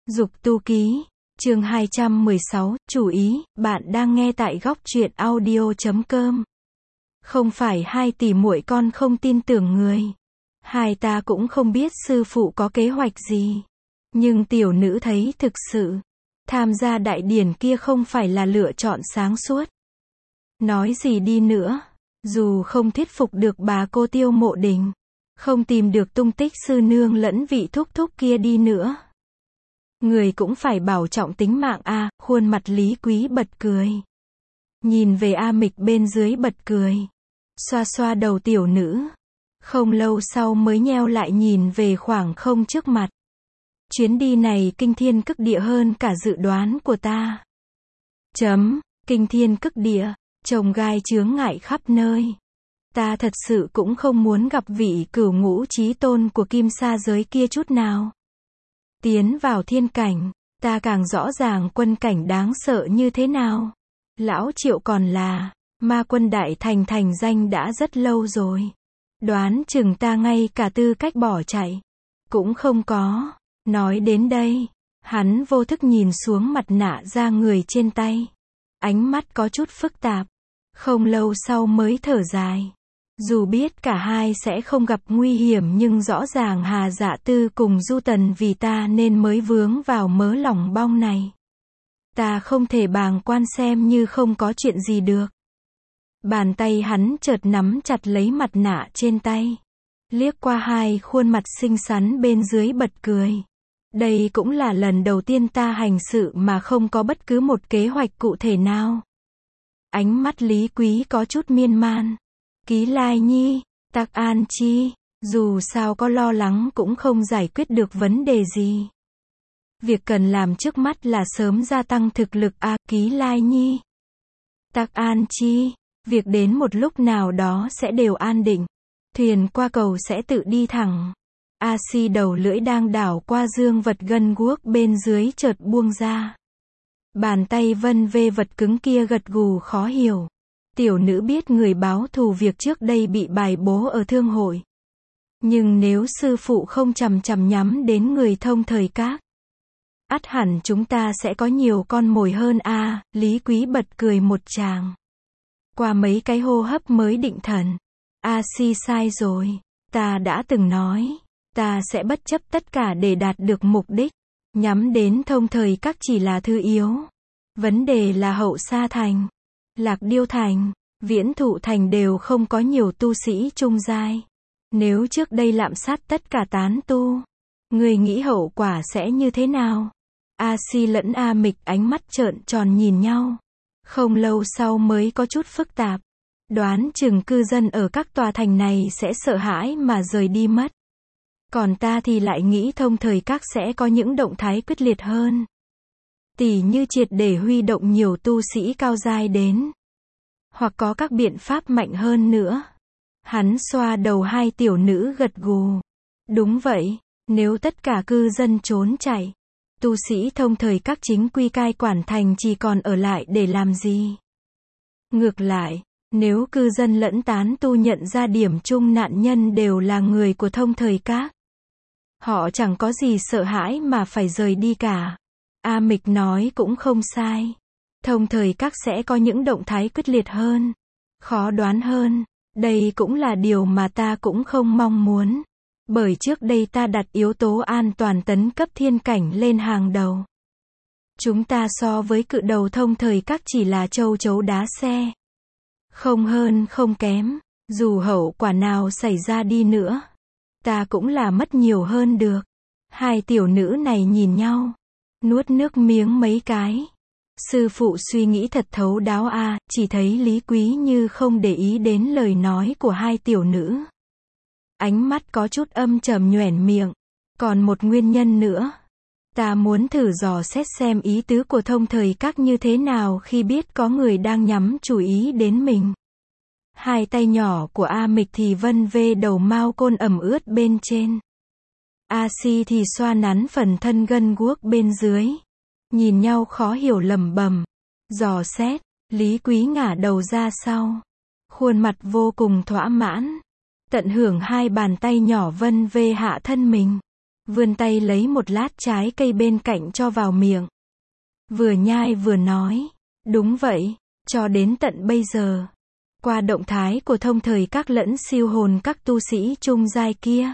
Dục tu ký, chương 216, chú ý, bạn đang nghe tại góc truyện audio.com. Không phải hai tỷ muội con không tin tưởng người. Hai ta cũng không biết sư phụ có kế hoạch gì. Nhưng tiểu nữ thấy thực sự, tham gia đại điển kia không phải là lựa chọn sáng suốt. Nói gì đi nữa, dù không thuyết phục được bà cô Tiêu Mộ Đình, không tìm được tung tích sư nương lẫn vị thúc thúc kia đi nữa, người cũng phải bảo trọng tính mạng a. Khuôn mặt Lý Quý bật cười, nhìn về A Mịch bên dưới bật cười, xoa xoa đầu tiểu nữ, không lâu sau mới nheo lại nhìn về khoảng không trước mặt. Chuyến đi này kinh thiên cực địa hơn cả dự đoán của ta. Kinh thiên cực địa, chồng gai chướng ngại khắp nơi. Ta thật sự cũng không muốn gặp vị cửu ngũ chí tôn của Kim Sa giới kia chút nào. Tiến vào thiên cảnh, ta càng rõ ràng quân cảnh đáng sợ như thế nào. Lão Triệu còn là ma quân đại thành danh đã rất lâu rồi. Đoán chừng ta ngay cả tư cách bỏ chạy cũng không có. Nói đến đây, hắn vô thức nhìn xuống mặt nạ da người trên tay. Ánh mắt có chút phức tạp. Không lâu sau mới thở dài. Dù biết cả hai sẽ không gặp nguy hiểm nhưng rõ ràng Hà Dạ Tư cùng Du Tần vì ta nên mới vướng vào mớ lòng bong này. Ta không thể bàng quan xem như không có chuyện gì được. Bàn tay hắn chợt nắm chặt lấy mặt nạ trên tay. Liếc qua hai khuôn mặt xinh xắn bên dưới bật cười. Đây cũng là lần đầu tiên ta hành sự mà không có bất cứ một kế hoạch cụ thể nào. Ánh mắt Lý Quý có chút miên man. Ký Lai Nhi, Tắc An Chi, dù sao có lo lắng cũng không giải quyết được vấn đề gì. Việc cần làm trước mắt là sớm gia tăng thực lực a. Ký Lai Nhi, Tắc An Chi, việc đến một lúc nào đó sẽ đều an định. Thuyền qua cầu sẽ tự đi thẳng. A Si đầu lưỡi đang đảo qua dương vật gân guốc bên dưới chợt buông ra. Bàn tay vân vê vật cứng kia gật gù khó hiểu. Tiểu nữ biết người báo thù việc trước đây bị bài bố ở thương hội. Nhưng nếu sư phụ không chằm chằm nhắm đến người thông thời các, ắt hẳn chúng ta sẽ có nhiều con mồi hơn a. Lý Quý bật cười một tràng. Qua mấy cái hô hấp mới định thần. A Si sai rồi. Ta đã từng nói, ta sẽ bất chấp tất cả để đạt được mục đích. Nhắm đến thông thời các chỉ là thứ yếu. Vấn đề là Hậu Sa Thành, Lạc Điêu Thành, Viễn Thụ Thành đều không có nhiều tu sĩ trung giai. Nếu trước đây lạm sát tất cả tán tu, người nghĩ hậu quả sẽ như thế nào? A Si lẫn A Mịch ánh mắt trợn tròn nhìn nhau. Không lâu sau mới có chút phức tạp. Đoán chừng cư dân ở các tòa thành này sẽ sợ hãi mà rời đi mất. Còn ta thì lại nghĩ thông thời các sẽ có những động thái quyết liệt hơn. Tỉ như triệt để huy động nhiều tu sĩ cao giai đến. Hoặc có các biện pháp mạnh hơn nữa. Hắn xoa đầu hai tiểu nữ gật gù. Đúng vậy, nếu tất cả cư dân trốn chạy, tu sĩ thông thời các chính quy cai quản thành chỉ còn ở lại để làm gì? Ngược lại, nếu cư dân lẫn tán tu nhận ra điểm chung nạn nhân đều là người của thông thời các, họ chẳng có gì sợ hãi mà phải rời đi cả. A Mịch nói cũng không sai. Thông thời các sẽ có những động thái quyết liệt hơn, khó đoán hơn. Đây cũng là điều mà ta cũng không mong muốn. Bởi trước đây ta đặt yếu tố an toàn tấn cấp thiên cảnh lên hàng đầu. Chúng ta so với cự đầu thông thời các chỉ là châu chấu đá xe. Không hơn không kém. Dù hậu quả nào xảy ra đi nữa, ta cũng là mất nhiều hơn được. Hai tiểu nữ này nhìn nhau, nuốt nước miếng mấy cái. Sư phụ suy nghĩ thật thấu đáo a. Chỉ thấy Lý Quý như không để ý đến lời nói của hai tiểu nữ. Ánh mắt có chút âm trầm nhoẻn miệng. Còn một nguyên nhân nữa. Ta muốn thử dò xét xem ý tứ của thông thời các như thế nào khi biết có người đang nhắm chú ý đến mình. Hai tay nhỏ của A Mịch thì vân vê đầu mao côn ẩm ướt bên trên. A Si thì xoa nắn phần thân gân guốc bên dưới. Nhìn nhau khó hiểu lẩm bẩm. Dò xét, Lý Quý ngả đầu ra sau. Khuôn mặt vô cùng thỏa mãn. Tận hưởng hai bàn tay nhỏ vân vê hạ thân mình. vươn tay lấy một lát trái cây bên cạnh cho vào miệng. Vừa nhai vừa nói, đúng vậy, cho đến tận bây giờ, qua động thái của thông thời các lẫn siêu hồn các tu sĩ trung giai kia,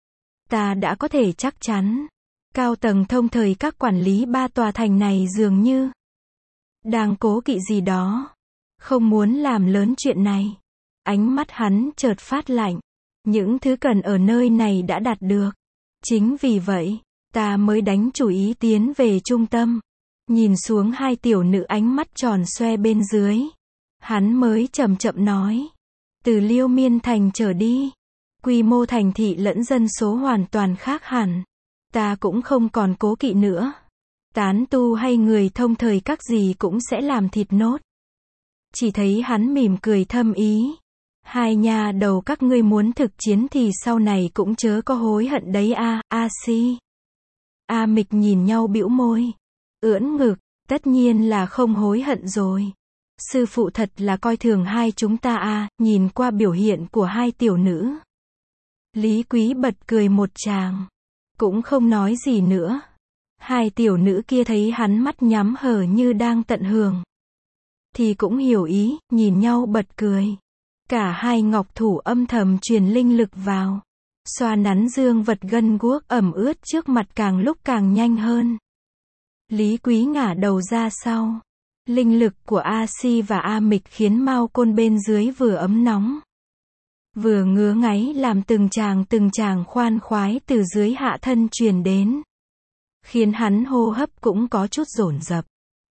ta đã có thể chắc chắn, cao tầng thông thời các quản lý ba tòa thành này dường như đang cố kỵ gì đó, không muốn làm lớn chuyện này. Ánh mắt hắn chợt phát lạnh, những thứ cần ở nơi này đã đạt được. Chính vì vậy, ta mới đánh chủ ý tiến về trung tâm. Nhìn xuống hai tiểu nữ ánh mắt tròn xoe bên dưới, hắn mới chậm chậm nói, từ Liêu Miên thành trở đi, quy mô thành thị lẫn dân số hoàn toàn khác hẳn. Ta cũng không còn cố kỵ nữa. Tán tu hay người thông thời các gì cũng sẽ làm thịt nốt. Chỉ thấy hắn mỉm cười thâm ý. Hai nha đầu các ngươi muốn thực chiến thì sau này cũng chớ có hối hận đấy a si. A Mịch nhìn nhau bĩu môi, ưỡn ngực, tất nhiên là không hối hận rồi. Sư phụ thật là coi thường hai chúng ta nhìn qua biểu hiện của hai tiểu nữ. Lý Quý bật cười một tràng, cũng không nói gì nữa. Hai tiểu nữ kia thấy hắn mắt nhắm hờ như đang tận hưởng, thì cũng hiểu ý, nhìn nhau bật cười. Cả hai ngọc thủ âm thầm truyền linh lực vào, xoa nắn dương vật gân guốc ẩm ướt trước mặt càng lúc càng nhanh hơn. Lý Quý ngả đầu ra sau. Linh lực của A Si và A Mịch khiến mao côn bên dưới vừa ấm nóng, vừa ngứa ngáy làm từng tràng khoan khoái từ dưới hạ thân truyền đến, khiến hắn hô hấp cũng có chút dồn dập.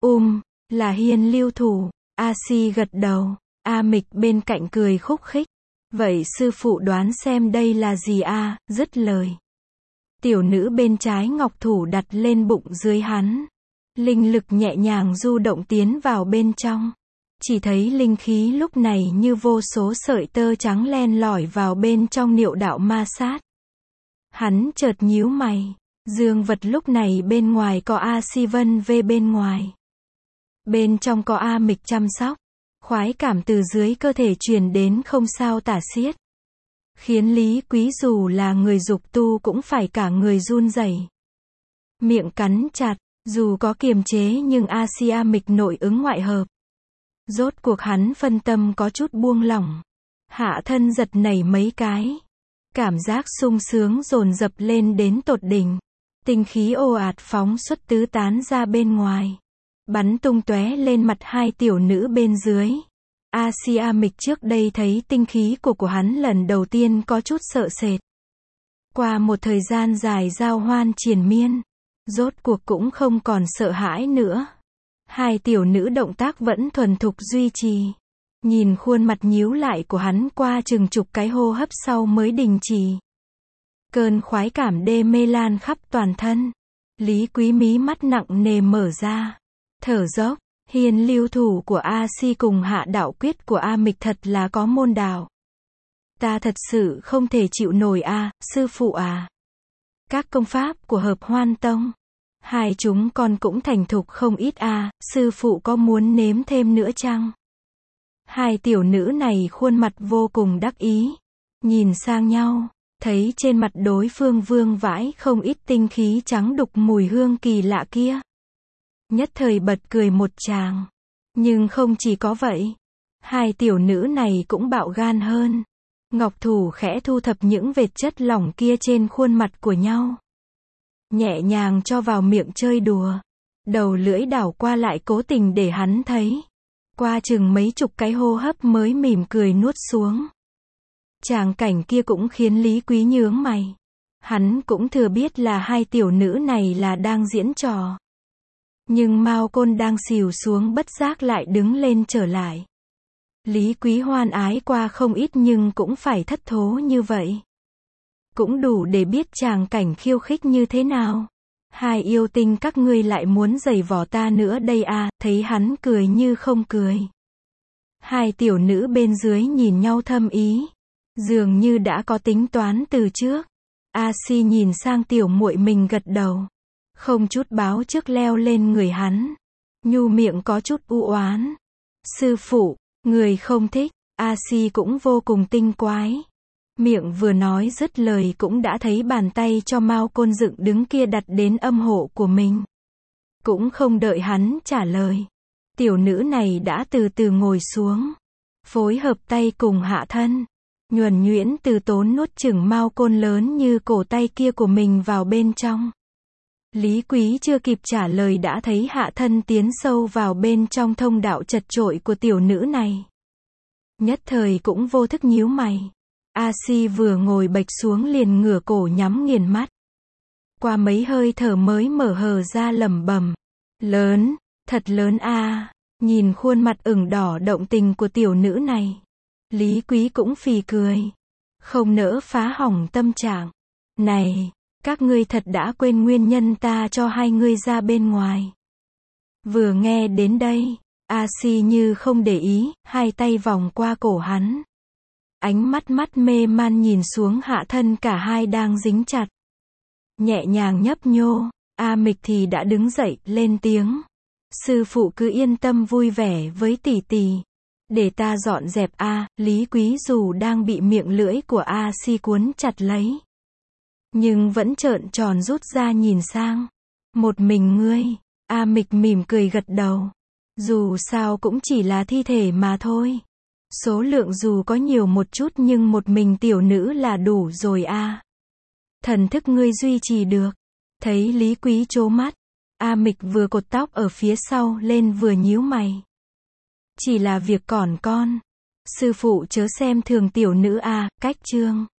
Là Hiên lưu thủ. A Si gật đầu. A Mịch bên cạnh cười khúc khích. Vậy sư phụ đoán xem đây là gì dứt lời. Tiểu nữ bên trái ngọc thủ đặt lên bụng dưới hắn. Linh lực nhẹ nhàng du động tiến vào bên trong. Chỉ thấy linh khí lúc này như vô số sợi tơ trắng len lỏi vào bên trong niệu đạo ma sát. Hắn chợt nhíu mày. Dương vật lúc này bên ngoài có A Si vân về bên ngoài. Bên trong có A Mịch chăm sóc. Khoái cảm từ dưới cơ thể truyền đến không sao tả xiết. Khiến Lý Quý dù là người dục tu cũng phải cả người run rẩy. Miệng cắn chặt, dù có kiềm chế nhưng A Si A Mịch nội ứng ngoại hợp. Rốt cuộc hắn phân tâm có chút buông lỏng. Hạ thân giật nảy mấy cái. Cảm giác sung sướng dồn dập lên đến tột đỉnh. Tinh khí ồ ạt phóng xuất tứ tán ra bên ngoài. Bắn tung tóe lên mặt hai tiểu nữ bên dưới. A Si A Mịch trước đây thấy tinh khí của hắn lần đầu tiên có chút sợ sệt. Qua một thời gian dài giao hoan triền miên, rốt cuộc cũng không còn sợ hãi nữa. Hai tiểu nữ động tác vẫn thuần thục duy trì. Nhìn khuôn mặt nhíu lại của hắn qua chừng chục cái hô hấp sau mới đình chỉ. Cơn khoái cảm đê mê lan khắp toàn thân. Lý Quý mí mắt nặng nề mở ra. Thở dốc. Hiên lưu thủ của A Si cùng hạ đạo quyết của A Mịch thật là có môn đạo. Ta thật sự không thể chịu nổi sư phụ Các công pháp của Hợp Hoan Tông, hai chúng con cũng thành thục không ít sư phụ có muốn nếm thêm nữa chăng? Hai tiểu nữ này khuôn mặt vô cùng đắc ý, nhìn sang nhau, thấy trên mặt đối phương vương vãi không ít tinh khí trắng đục mùi hương kỳ lạ kia. Nhất thời bật cười một tràng. Nhưng không chỉ có vậy, hai tiểu nữ này cũng bạo gan hơn. Ngọc thủ khẽ thu thập những vệt chất lỏng kia trên khuôn mặt của nhau, nhẹ nhàng cho vào miệng chơi đùa. Đầu lưỡi đảo qua lại cố tình để hắn thấy. Qua chừng mấy chục cái hô hấp mới mỉm cười nuốt xuống. Tràng cảnh kia cũng khiến Lý Quý nhướng mày. Hắn cũng thừa biết là hai tiểu nữ này là đang diễn trò. Nhưng mao côn đang xìu xuống bất giác lại đứng lên trở lại. Lý Quý hoan ái qua không ít nhưng cũng phải thất thố như vậy. Cũng đủ để biết tràng cảnh khiêu khích như thế nào. Hai yêu tinh các ngươi lại muốn giày vò ta nữa đây thấy hắn cười như không cười. Hai tiểu nữ bên dưới nhìn nhau thâm ý. Dường như đã có tính toán từ trước. A Si nhìn sang tiểu muội mình gật đầu. Không chút báo trước leo lên người hắn. Nhu miệng có chút u oán. Sư phụ, người không thích. A Si cũng vô cùng tinh quái. Miệng vừa nói dứt lời cũng đã thấy bàn tay cho Mao Côn dựng đứng kia đặt đến âm hộ của mình. Cũng không đợi hắn trả lời. Tiểu nữ này đã từ từ ngồi xuống. Phối hợp tay cùng hạ thân. Nhuần nhuyễn từ tốn nuốt chửng Mao Côn lớn như cổ tay kia của mình vào bên trong. Lý Quý chưa kịp trả lời đã thấy hạ thân tiến sâu vào bên trong thông đạo chật chội của tiểu nữ này. Nhất thời cũng vô thức nhíu mày. A Si vừa ngồi bệch xuống liền ngửa cổ nhắm nghiền mắt. Qua mấy hơi thở mới mở hờ ra lẩm bẩm. Lớn, thật lớn a. Nhìn khuôn mặt ửng đỏ động tình của tiểu nữ này. Lý Quý cũng phì cười. Không nỡ phá hỏng tâm trạng. Này, các ngươi thật đã quên nguyên nhân ta cho hai ngươi ra bên ngoài. Vừa nghe đến đây, A Si như không để ý, hai tay vòng qua cổ hắn. Ánh mắt mê man nhìn xuống hạ thân cả hai đang dính chặt. Nhẹ nhàng nhấp nhô, A Mịch thì đã đứng dậy, lên tiếng. Sư phụ cứ yên tâm vui vẻ với tỷ tỷ. Để ta dọn dẹp a. Lý Quý dù đang bị miệng lưỡi của A Si cuốn chặt lấy. Nhưng vẫn trợn tròn rút ra nhìn sang. Một mình ngươi. A Mịch mỉm cười gật đầu. Dù sao cũng chỉ là thi thể mà thôi. Số lượng dù có nhiều một chút nhưng một mình tiểu nữ là đủ rồi a. Thần thức ngươi duy trì được. Thấy Lý Quý trố mắt. A Mịch vừa cột tóc ở phía sau lên vừa nhíu mày. Chỉ là việc còn con. Sư phụ chớ xem thường tiểu nữ a. Cách chương.